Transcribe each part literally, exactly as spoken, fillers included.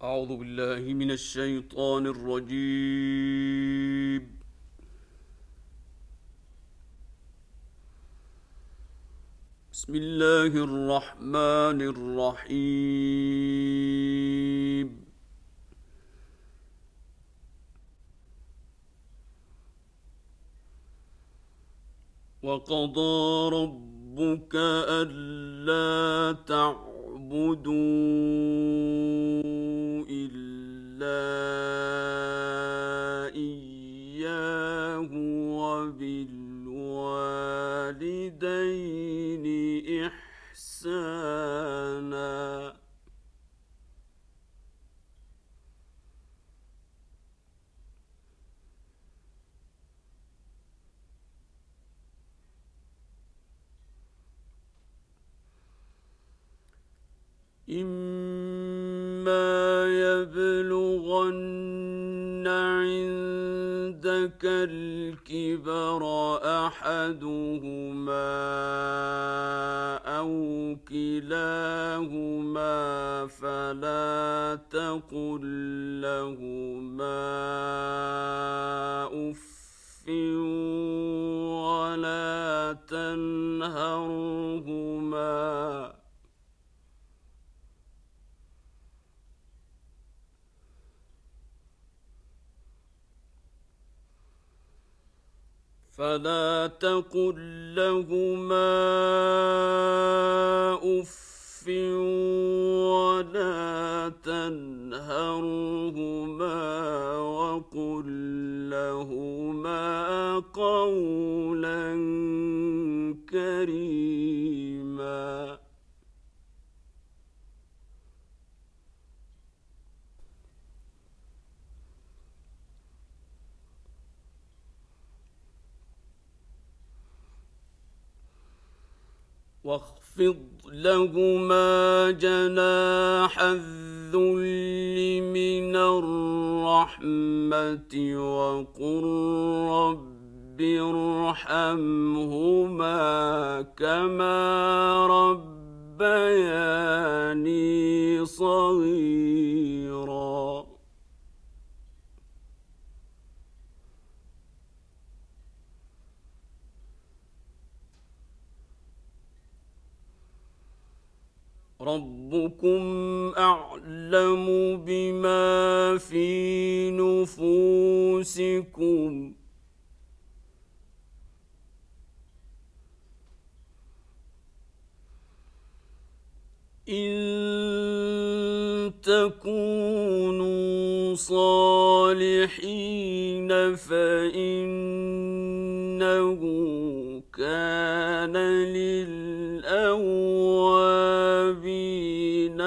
أعوذ بالله من الشيطان الرجيم. بسم الله الرحمن الرحيم. وقضى ربك ألا تعبدوا إلا إياه وبالوالدين إحسانا. إما يبلغن عندك الكبر أحدهما أو كلاهما فلا تقل لهما أف ولا تنهرهما فلا تقل لهما أف ولا تنهرهما وقل لهما قولا كريما. واخفض لهما جناح الذل من الرحمة وقل رب ارحمهما كما ربياني صغيرا. ربكم أعلم بما في نفوسكم إن تكونوا صالحين فإنه كان للأوابين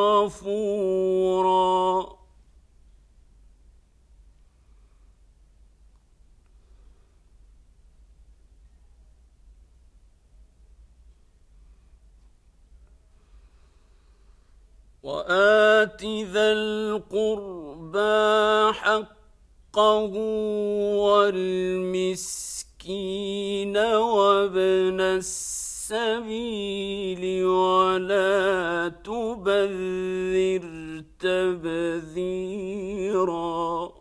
غفورا. وآت ذا القربى حقه والمسكين وابن السبيل ولا تبذر تبذيرا.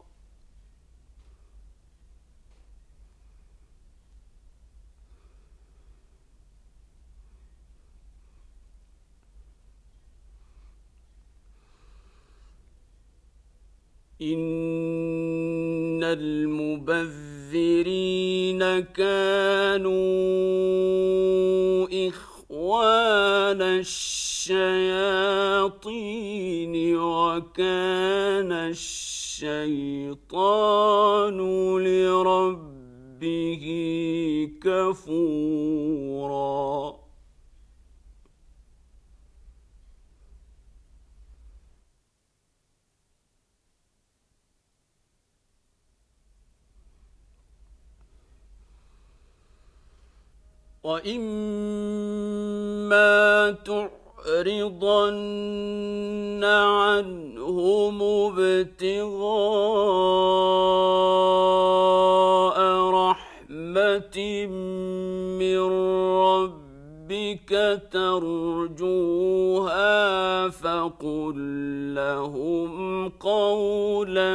إن المبذرين كانوا إخوان الشياطين وكان الشيطان لربه كفورا. وإما تعرضن عنهم ابتغاء رحمة من ربك ترجوها فقل فقل لهم قولا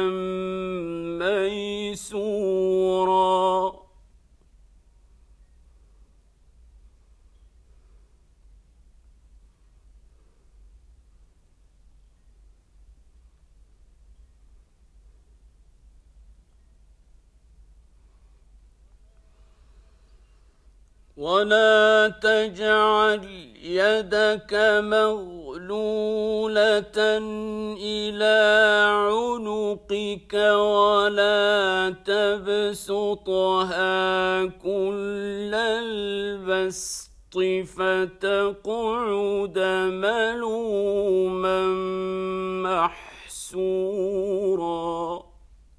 ميسورا ولا تجعل يدك مغلولة إلى عنقك ولا تبسطها كل البسط فتقعد ملوما محسورا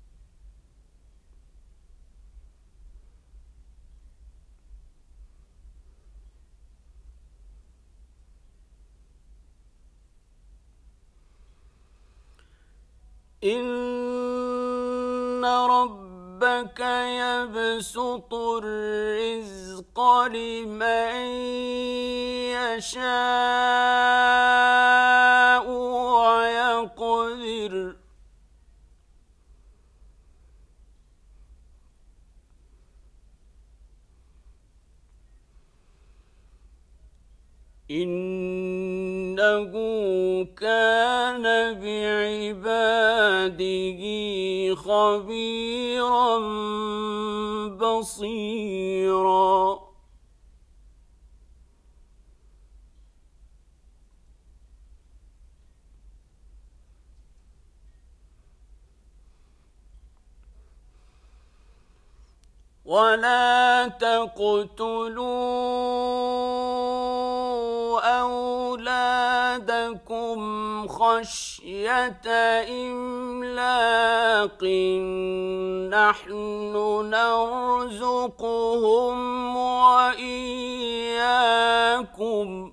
إن ربك يبسط الرزق لمن يشاء ويقدر إنه كان بعباده خبيرا بصيرا ولا تقتلوا أولادكم خشية إملاق نحن نرزقهم وإياكم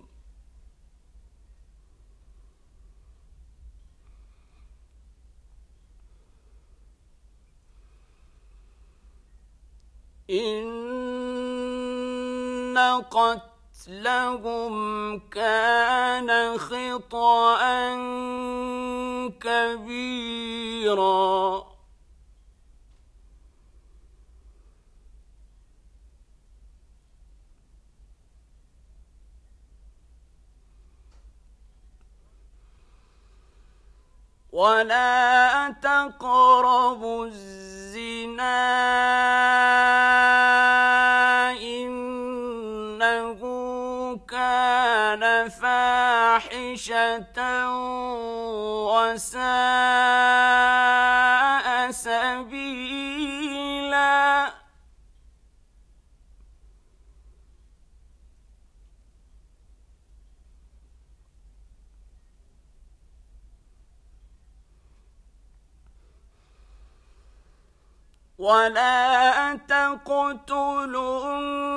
إن قتلهم كان خطأ كبيرا ولا تقربوا الزنا إنه كان فاحشة وساء سبيلا ولا تقتلوا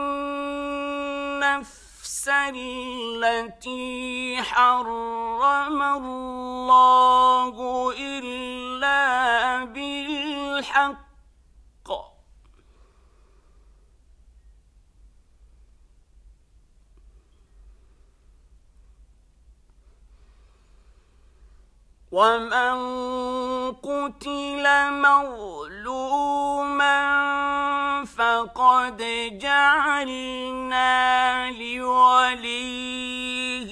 النفس التي حرم الله إلا بالحق ومن قتل مظلوما فقد جعلنا لوليه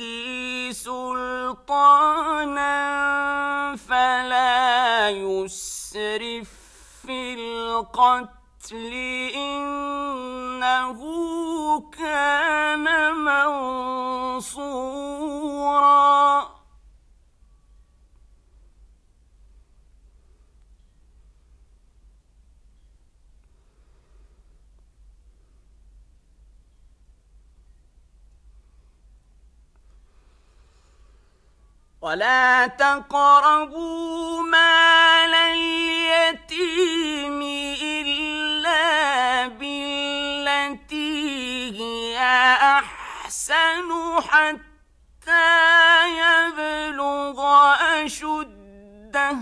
سلطانا فلا يسرف في القتل إنه كان منصورا ولا تقربوا مال اليتيم إلا بالتي هي أحسن حتى يبلغ أشده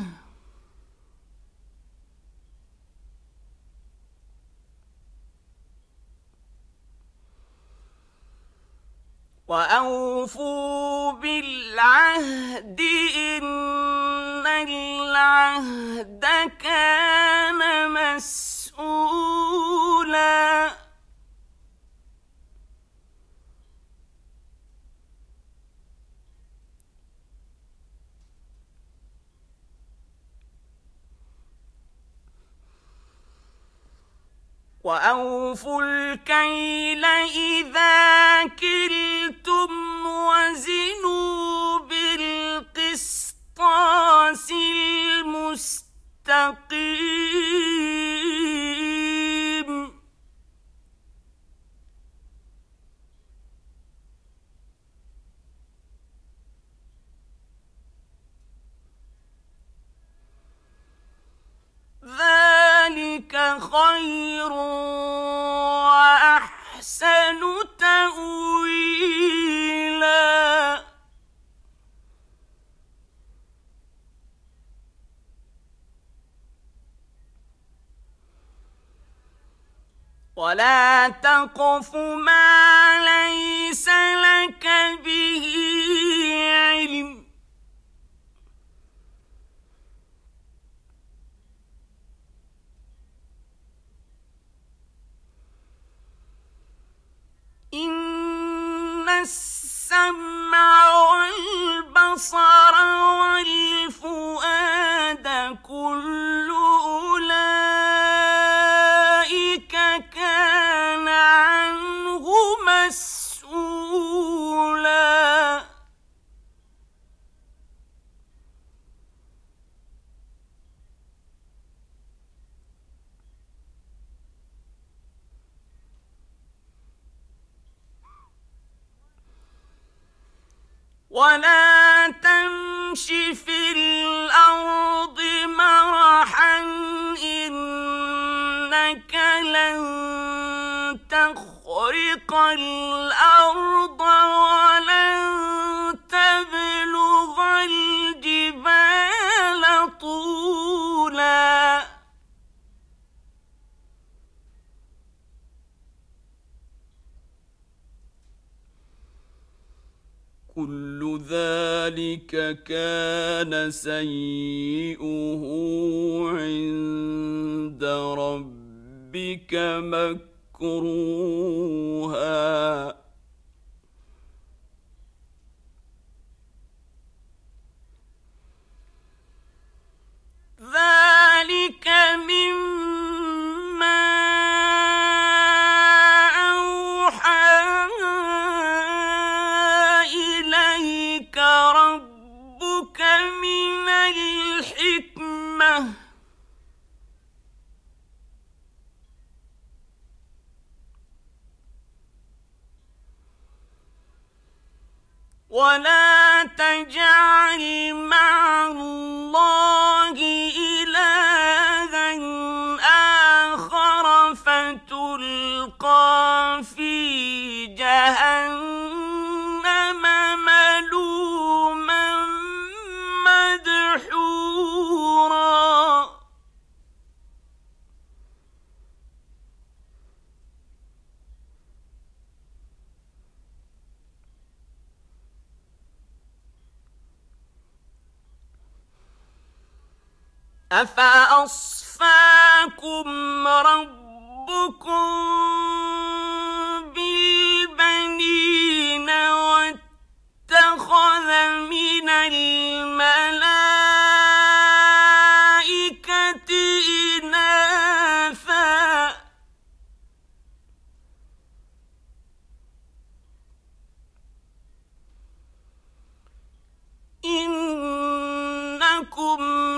وأوفوا بالعهد إن العهد كان مسؤولا وأوفوا الكيل إذا كلتم وزنوا بالقسطاس المستقيم ذلك خير وأحسن تأويلا ولا تقف ما ليس لك به علم إن السمع والبصر والفؤاد كل أولئك كان عنه مسؤولا ولا تمش في الأرض مرحا إنك لن تخرق الأرض ولن تبلغ الجبال طولا كل ذلك كان سيئه عند ربك مكروها ذلك مما أوحى إليك ربك من الحكمة ولا تجعل مع الله إلها آخر فتلقى في جهنم ملوما مدحورا أفأصفاكم ربكم بالبنين واتخذ من الملائكة إناثا إنكم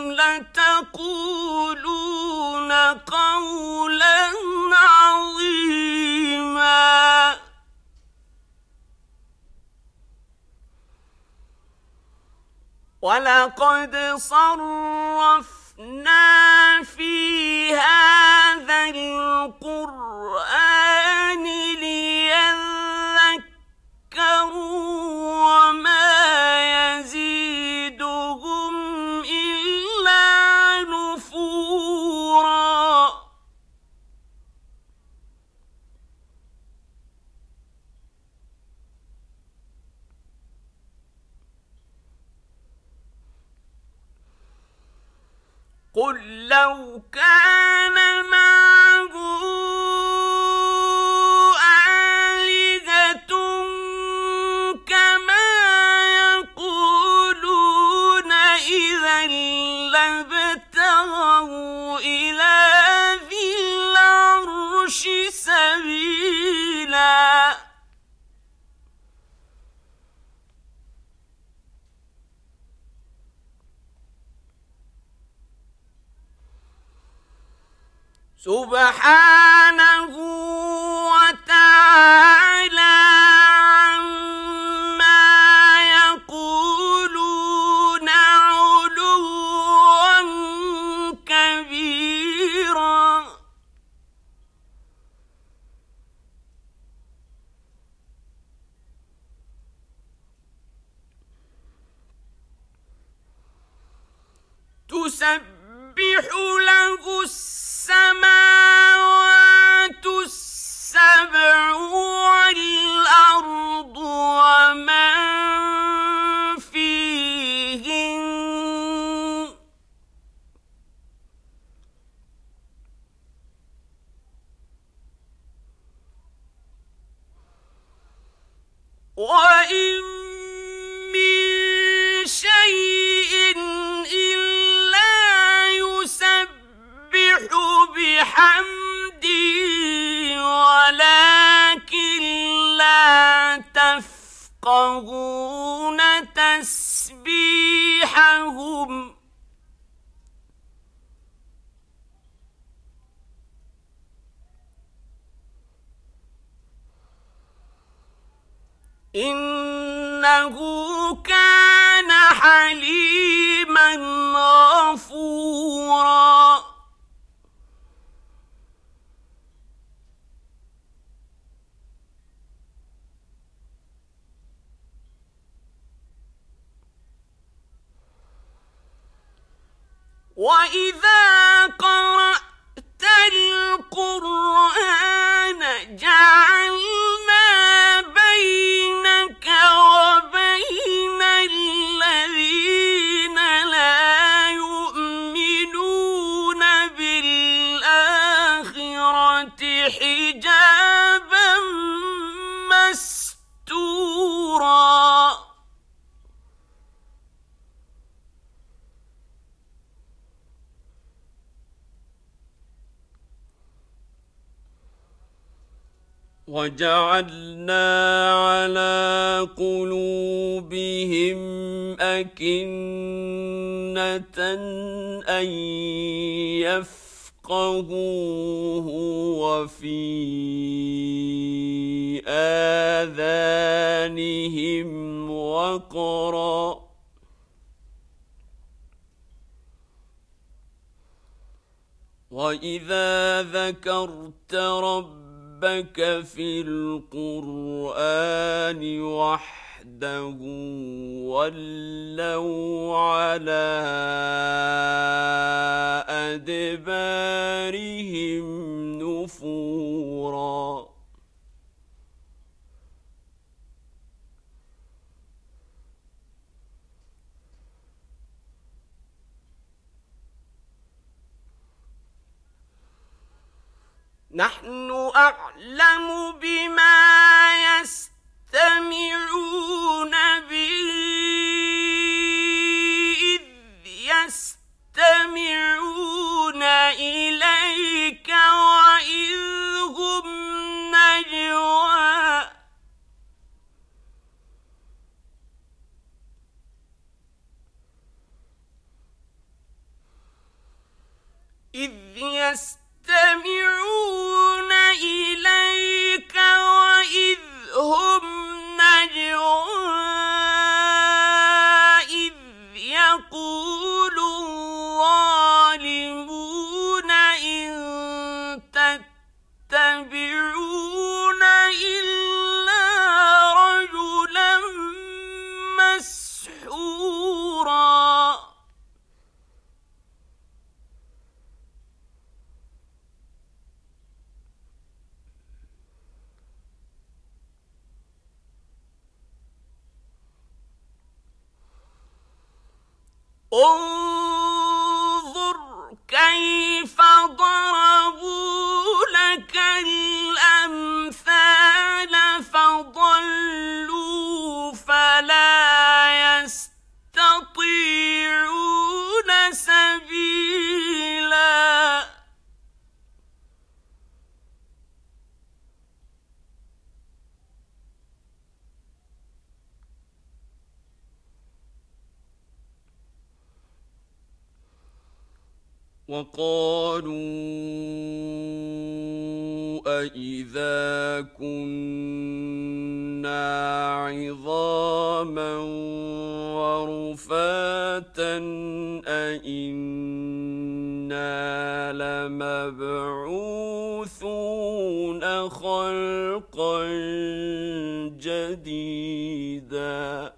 لتقولون قولا عظيما ولقد صرفنا في هذا القرآن ليذكروا وما يزيدهم إلا نفورا قل لو كان معه آلهة كما يقولون إذا لابتغوا إلى ذي العرش سبيلا سبحانه وتعالى عما يقولون علوا كبيرا تسبح له السماوات السبع والأرض ومن فيهن وإن من شيء إلا يسبح بحمده ولكن لا تفقهون تسبيحهم إنه كان حليما غفورا وإذا قرأت القرآن جعلنا بينك وبين الذين لا يؤمنون بالآخرة حجابا مستورا وجعلنا على قلوبهم أكنة أن يفقهوه وفي آذانهم وقرا وإذا ذكرت ربك ربك في القرآن وحده ولوا على أدبارهم نفورا نحن أعلم بما يستمعون به إذ يستمعون إليك وإذ هم نجوى إذ يستمعون إليك وإذ هم نجوى إذ يقول الظالمون إن تتبعون إلا رجلا مسحورا انظر كيف ضربوا لك الأمثال فضلوا فلا يستطيعون سبيلا وقالوا أإذا كنا عظاما ورفاتا أإنا لمبعوثون خلقا جديدا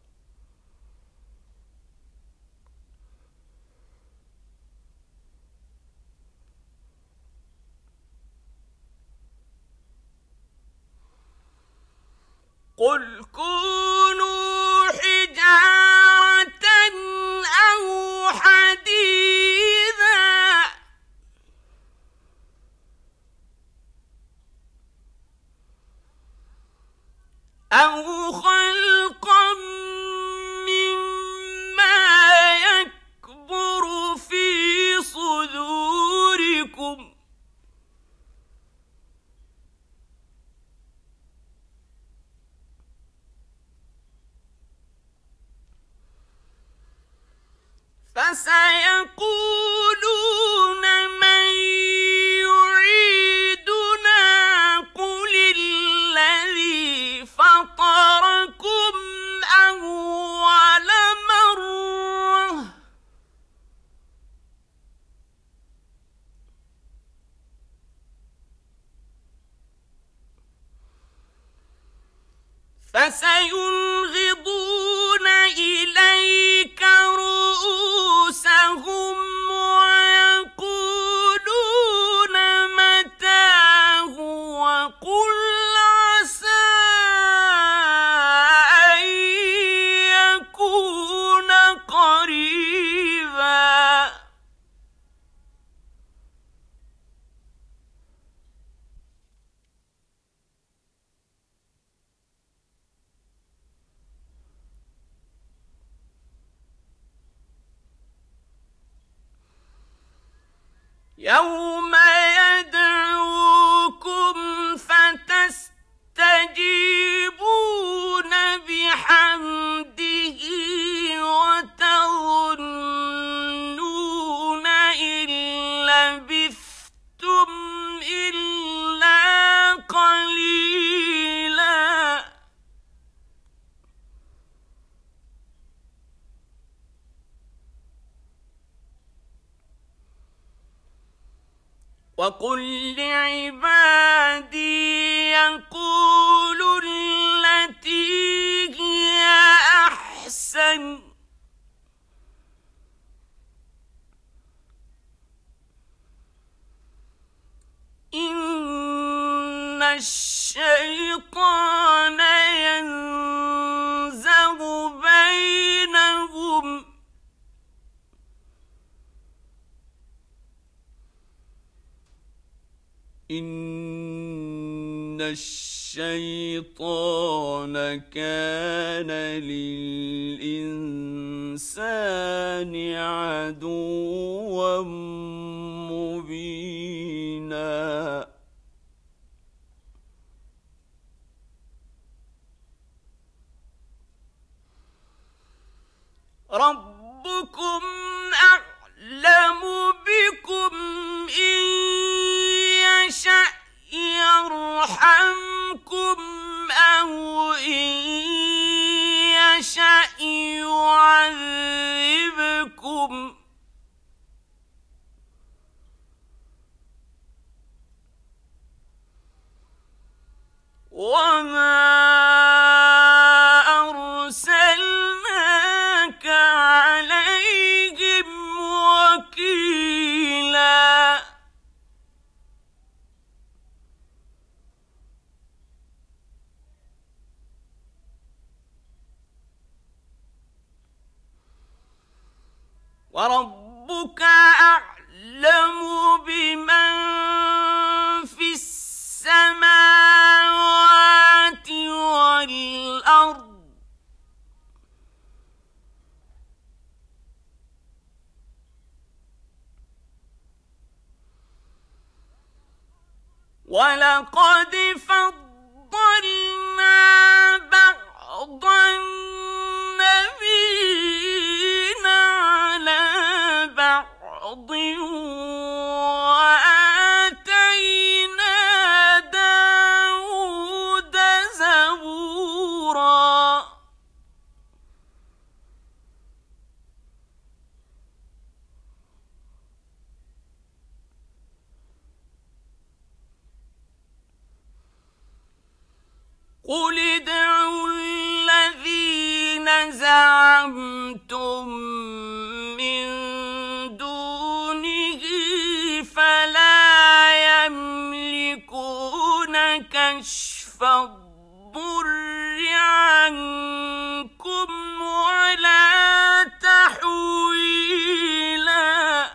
قل كونوا حجارة أو حديدا أو خلقا مما يكبر في صدوركم فسيقولون من يعيدنا قل الذي فطركم أول مرة فسينغضون إليك رؤوسهم ويقولون متاه وقل عسى أن يكون قريبا يوم يدعوكم فتستجيبون بحمده وتظنون إن لبثتم إلا قليلا وقل لعبادي يقولوا التي هي أحسن إن الشيطان ينزغ بينهم إن الشيطان كان للإنسان عدوا مبينا ربكم أعلم بكم إن يشأ يرحمكم أو إن يشأ يعذبكم وما أرسلناك عليهم وكيلا وربك أعلم وَلَقَدْ فَضَّلْنَا بَعْضَ النَّبِيِّينَ عَلَىٰ بَعْضٍ وَآتَيْنَا دَاوُودَ زَبُورًا. قُلِ ادْعُوا الَّذِينَ زَعَمْتُم مِّن دُونِهِ فَلَا يَمْلِكُونَ كَشْفَ الضُّرِّ عَنكُمْ وَلَا تَحْوِيلًا.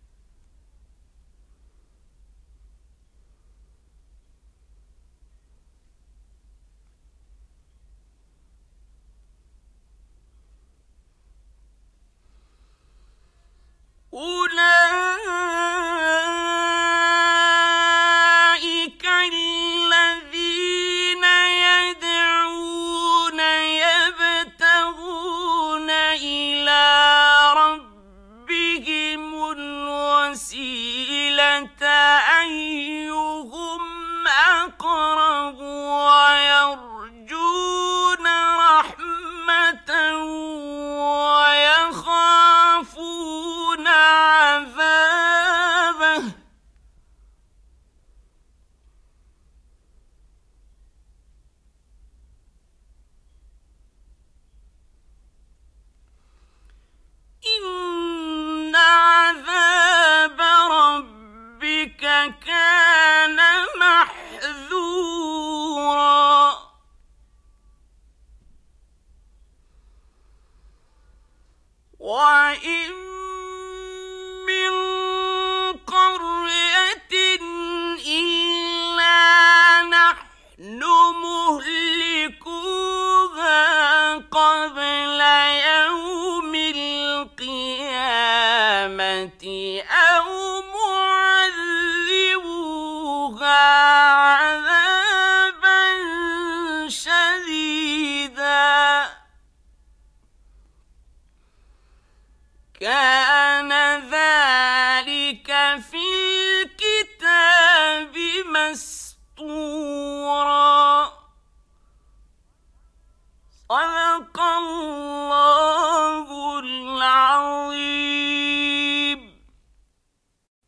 أُولَٰئِكَ الَّذِينَ يَدْعُونَ يَبْتَغُونَ إِلَىٰ رَبِّهِمُ الْوَسِيلَةَ أَيُّهُمْ أَقْرَبُ وَيَرْجُونَ رَحْمَتَهُ وَيَخَافُونَ عَذَابَهُ. إِنَّ عَذَابَ رَبِّكَ كَانَ مَحْذُورًا. وَإِن مِّن قَرْيَةٍ إِلَّا نَحْنُ مُهْلِكُوهَا قَبْلَ يَوْمِ الْقِيَامَةِ أَوْ مُعَذِّبُوهَا عَذَابًا شَدِيدًا. كَانَ ذَلِكَ فِي